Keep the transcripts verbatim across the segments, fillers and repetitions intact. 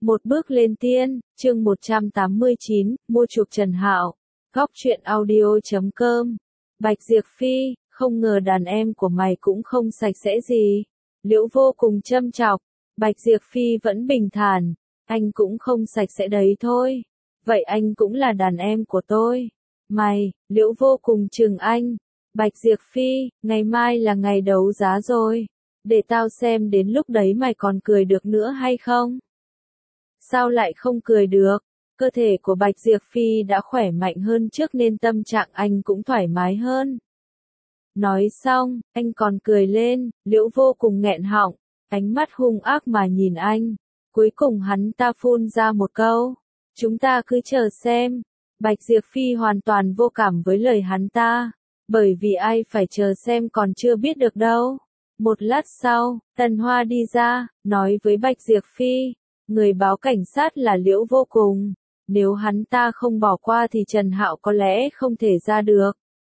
Một bước lên tiên, chương một trăm tám mươi chín, mua chuộc Trần Hạo. Góc truyện audio chấm com. Bạch Diệp Phi, không ngờ đàn em của mày cũng không sạch sẽ gì. Liễu Vô Cùng châm chọc. Bạch Diệp Phi vẫn bình thản. Anh cũng không sạch sẽ đấy thôi. Vậy anh cũng là đàn em của tôi. Mày, Liễu Vô Cùng chừng anh. Bạch Diệp Phi, ngày mai là ngày đấu giá rồi. Để tao xem đến lúc đấy mày còn cười được nữa hay không? Sao lại không cười được? Cơ thể của Bạch Diệp Phi đã khỏe mạnh hơn trước nên tâm trạng anh cũng thoải mái hơn. Nói xong, anh còn cười lên, Liễu Vô Cùng nghẹn họng, ánh mắt hung ác mà nhìn anh. Cuối cùng hắn ta phun ra một câu, chúng ta cứ chờ xem. Bạch Diệp Phi hoàn toàn vô cảm với lời hắn ta, bởi vì ai phải chờ xem còn chưa biết được đâu. Một lát sau, Tần Hoa đi ra, nói với Bạch Diệp Phi, người báo cảnh sát là Liễu Vô Cùng. Nếu hắn ta không bỏ qua thì Trần Hạo có lẽ không thể ra được.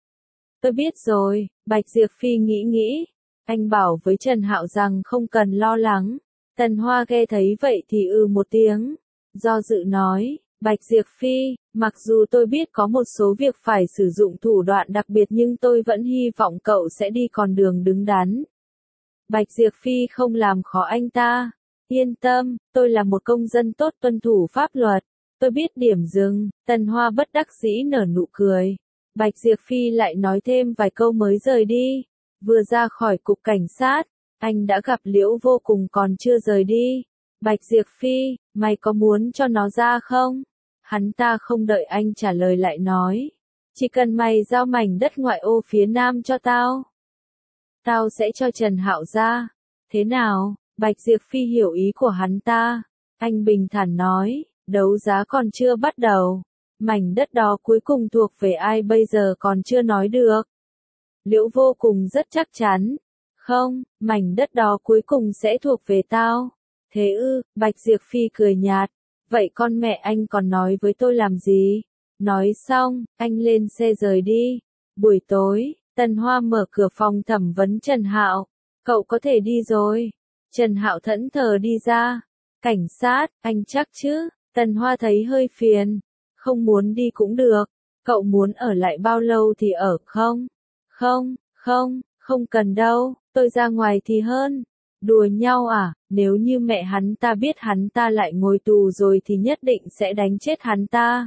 Tôi biết rồi, Bạch Diệp Phi nghĩ nghĩ. Anh bảo với Trần Hạo rằng không cần lo lắng. Tần Hoa nghe thấy vậy thì ư một tiếng. Do dự nói, Bạch Diệp Phi, mặc dù tôi biết có một số việc phải sử dụng thủ đoạn đặc biệt nhưng tôi vẫn hy vọng cậu sẽ đi con đường đứng đắn. Bạch Diệp Phi không làm khó anh ta. Yên tâm, tôi là một công dân tốt tuân thủ pháp luật. Tôi biết điểm dừng. Tần Hoa bất đắc dĩ nở nụ cười. Bạch Diệp Phi lại nói thêm vài câu mới rời đi. Vừa ra khỏi cục cảnh sát, anh đã gặp Liễu Vô Cùng còn chưa rời đi. Bạch Diệp Phi, mày có muốn cho nó ra không? Hắn ta không đợi anh trả lời lại nói. Chỉ cần mày giao mảnh đất ngoại ô phía nam cho tao. Tao sẽ cho Trần Hạo ra. Thế nào? Bạch Diệp Phi hiểu ý của hắn ta. Anh bình thản nói, đấu giá còn chưa bắt đầu. Mảnh đất đó cuối cùng thuộc về ai bây giờ còn chưa nói được. Liễu Vô Cùng rất chắc chắn. Không, mảnh đất đó cuối cùng sẽ thuộc về tao. Thế ư, Bạch Diệp Phi cười nhạt. Vậy con mẹ anh còn nói với tôi làm gì? Nói xong, anh lên xe rời đi. Buổi tối, Tần Hoa mở cửa phòng thẩm vấn Trần Hạo. Cậu có thể đi rồi. Trần Hạo thẫn thờ đi ra. Cảnh sát, anh chắc chứ? Tần Hoa thấy hơi phiền. Không muốn đi cũng được. Cậu muốn ở lại bao lâu thì ở không? Không, không, không cần đâu. Tôi ra ngoài thì hơn. Đùa nhau à? Nếu như mẹ hắn ta biết hắn ta lại ngồi tù rồi thì nhất định sẽ đánh chết hắn ta.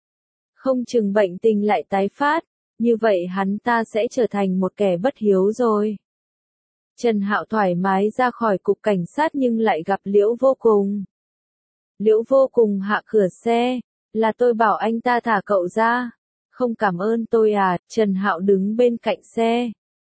Không chừng bệnh tình lại tái phát. Như vậy hắn ta sẽ trở thành một kẻ bất hiếu rồi. Trần Hạo thoải mái ra khỏi cục cảnh sát nhưng lại gặp Liễu Vô Cùng. Liễu Vô Cùng hạ cửa xe. Là tôi bảo anh ta thả cậu ra. Không cảm ơn tôi à? Trần Hạo đứng bên cạnh xe.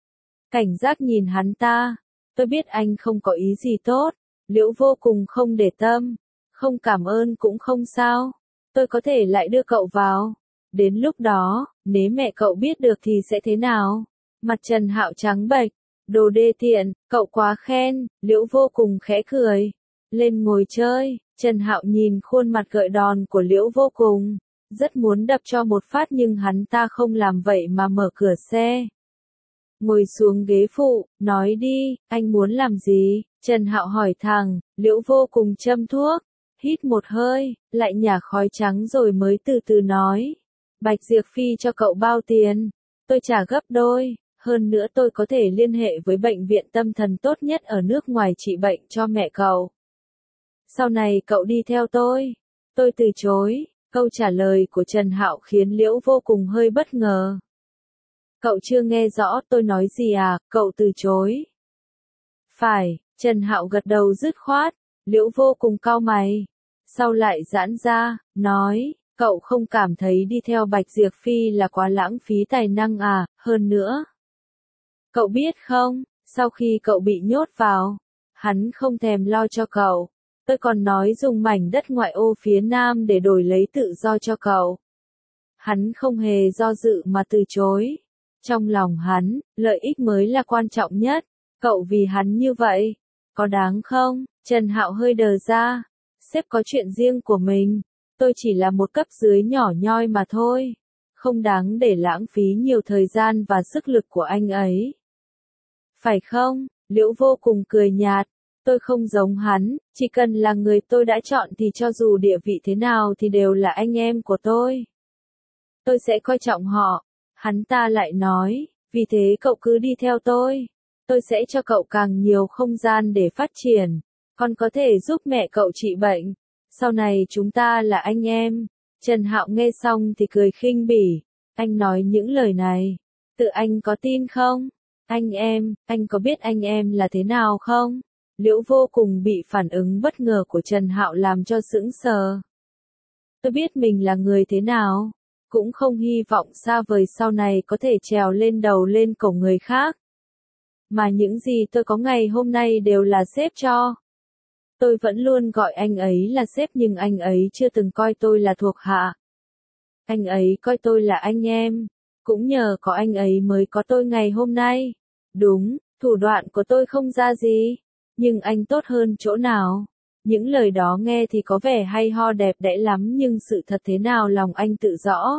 Cảnh giác nhìn hắn ta. Tôi biết anh không có ý gì tốt. Liễu Vô Cùng không để tâm. Không cảm ơn cũng không sao. Tôi có thể lại đưa cậu vào. Đến lúc đó, nếu mẹ cậu biết được thì sẽ thế nào? Mặt Trần Hạo trắng bệch. Đồ đê tiện, cậu quá khen. Liễu Vô Cùng khẽ cười. Lên ngồi chơi. Trần Hạo nhìn khuôn mặt gợi đòn của Liễu Vô Cùng. Rất muốn đập cho một phát nhưng hắn ta không làm vậy mà mở cửa xe. Ngồi xuống ghế phụ, nói đi, anh muốn làm gì? Trần Hạo hỏi thẳng. Liễu Vô Cùng châm thuốc. Hít một hơi, lại nhả khói trắng rồi mới từ từ nói. Bạch Diệp Phi cho cậu bao tiền? Tôi trả gấp đôi. Hơn nữa tôi có thể liên hệ với bệnh viện tâm thần tốt nhất ở nước ngoài trị bệnh cho mẹ cậu. Sau này cậu đi theo tôi. Tôi từ chối. Câu trả lời của Trần Hạo khiến Liễu Vô Cùng hơi bất ngờ. Cậu chưa nghe rõ tôi nói gì à? Cậu từ chối. Phải, Trần Hạo gật đầu dứt khoát. Liễu Vô Cùng cau mày. Sau lại giãn ra, nói, cậu không cảm thấy đi theo Bạch Diệp Phi là quá lãng phí tài năng à? Hơn nữa, cậu biết không, sau khi cậu bị nhốt vào, hắn không thèm lo cho cậu. Tôi còn nói dùng mảnh đất ngoại ô phía nam để đổi lấy tự do cho cậu. Hắn không hề do dự mà từ chối. Trong lòng hắn, lợi ích mới là quan trọng nhất. Cậu vì hắn như vậy, có đáng không? Trần Hạo hơi đờ ra. Sếp có chuyện riêng của mình. Tôi chỉ là một cấp dưới nhỏ nhoi mà thôi. Không đáng để lãng phí nhiều thời gian và sức lực của anh ấy. Phải không? Liễu Vô Cùng cười nhạt. Tôi không giống hắn, chỉ cần là người tôi đã chọn thì cho dù địa vị thế nào thì đều là anh em của tôi. Tôi sẽ coi trọng họ. Hắn ta lại nói, vì thế cậu cứ đi theo tôi. Tôi sẽ cho cậu càng nhiều không gian để phát triển. Còn có thể giúp mẹ cậu trị bệnh. Sau này chúng ta là anh em. Trần Hạo nghe xong thì cười khinh bỉ. Anh nói những lời này. Tự anh có tin không? Anh em, anh có biết anh em là thế nào không? Liễu Vô Cùng bị phản ứng bất ngờ của Trần Hạo làm cho sững sờ. Tôi biết mình là người thế nào. Cũng không hy vọng xa vời sau này có thể trèo lên đầu lên cổ người khác. Mà những gì tôi có ngày hôm nay đều là sếp cho. Tôi vẫn luôn gọi anh ấy là sếp nhưng anh ấy chưa từng coi tôi là thuộc hạ. Anh ấy coi tôi là anh em. Cũng nhờ có anh ấy mới có tôi ngày hôm nay. Đúng, thủ đoạn của tôi không ra gì. Nhưng anh tốt hơn chỗ nào? Những lời đó nghe thì có vẻ hay ho đẹp đẽ lắm nhưng sự thật thế nào lòng anh tự rõ.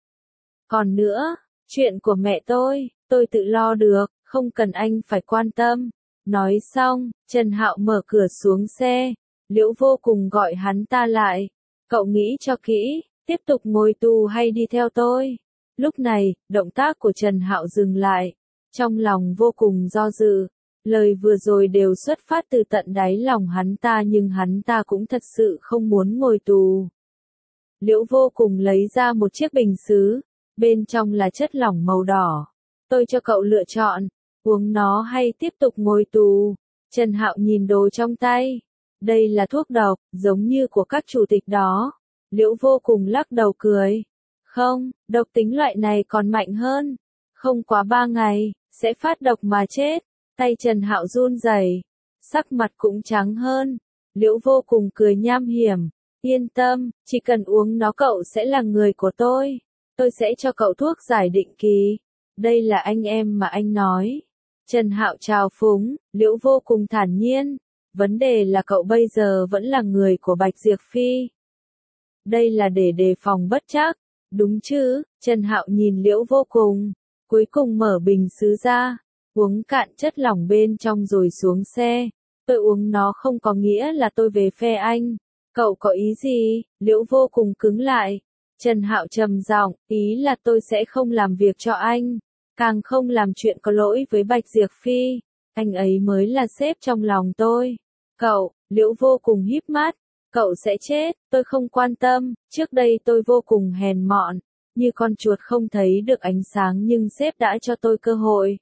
Còn nữa, chuyện của mẹ tôi, tôi tự lo được, không cần anh phải quan tâm. Nói xong, Trần Hạo mở cửa xuống xe. Liễu Vô Cùng gọi hắn ta lại. Cậu nghĩ cho kỹ, tiếp tục ngồi tù hay đi theo tôi? Lúc này, động tác của Trần Hạo dừng lại. Trong lòng vô cùng do dự. Lời vừa rồi đều xuất phát từ tận đáy lòng hắn ta nhưng hắn ta cũng thật sự không muốn ngồi tù. Liễu Vô Cùng lấy ra một chiếc bình sứ. Bên trong là chất lỏng màu đỏ. Tôi cho cậu lựa chọn, uống nó hay tiếp tục ngồi tù. Trần Hạo nhìn đồ trong tay. Đây là thuốc độc, giống như của các chủ tịch đó. Liễu Vô Cùng lắc đầu cười. Không, độc tính loại này còn mạnh hơn. Không quá ba ngày, sẽ phát độc mà chết. Tay Trần Hạo run rẩy, sắc mặt cũng trắng hơn. Liễu Vô Cùng cười nham hiểm. Yên tâm, chỉ cần uống nó cậu sẽ là người của tôi. Tôi sẽ cho cậu thuốc giải định kỳ. Đây là anh em mà anh nói. Trần Hạo trào phúng, Liễu Vô Cùng thản nhiên. Vấn đề là cậu bây giờ vẫn là người của Bạch Diệp Phi. Đây là để đề phòng bất trắc. Đúng chứ? Trần Hạo nhìn Liễu Vô Cùng. Cuối cùng mở bình sứ ra. Uống cạn chất lỏng bên trong rồi xuống xe. Tôi uống nó không có nghĩa là tôi về phe anh. Cậu có ý gì? Liễu Vô Cùng cứng lại. Trần Hạo trầm giọng, ý là tôi sẽ không làm việc cho anh. Càng không làm chuyện có lỗi với Bạch Diệp Phi. Anh ấy mới là sếp trong lòng tôi. Cậu, Liễu Vô Cùng híp mắt. Cậu sẽ chết, tôi không quan tâm. Trước đây tôi vô cùng hèn mọn. Như con chuột không thấy được ánh sáng nhưng sếp đã cho tôi cơ hội.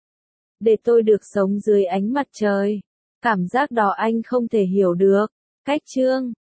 Để tôi được sống dưới ánh mặt trời. Cảm giác đó anh không thể hiểu được. Cách chương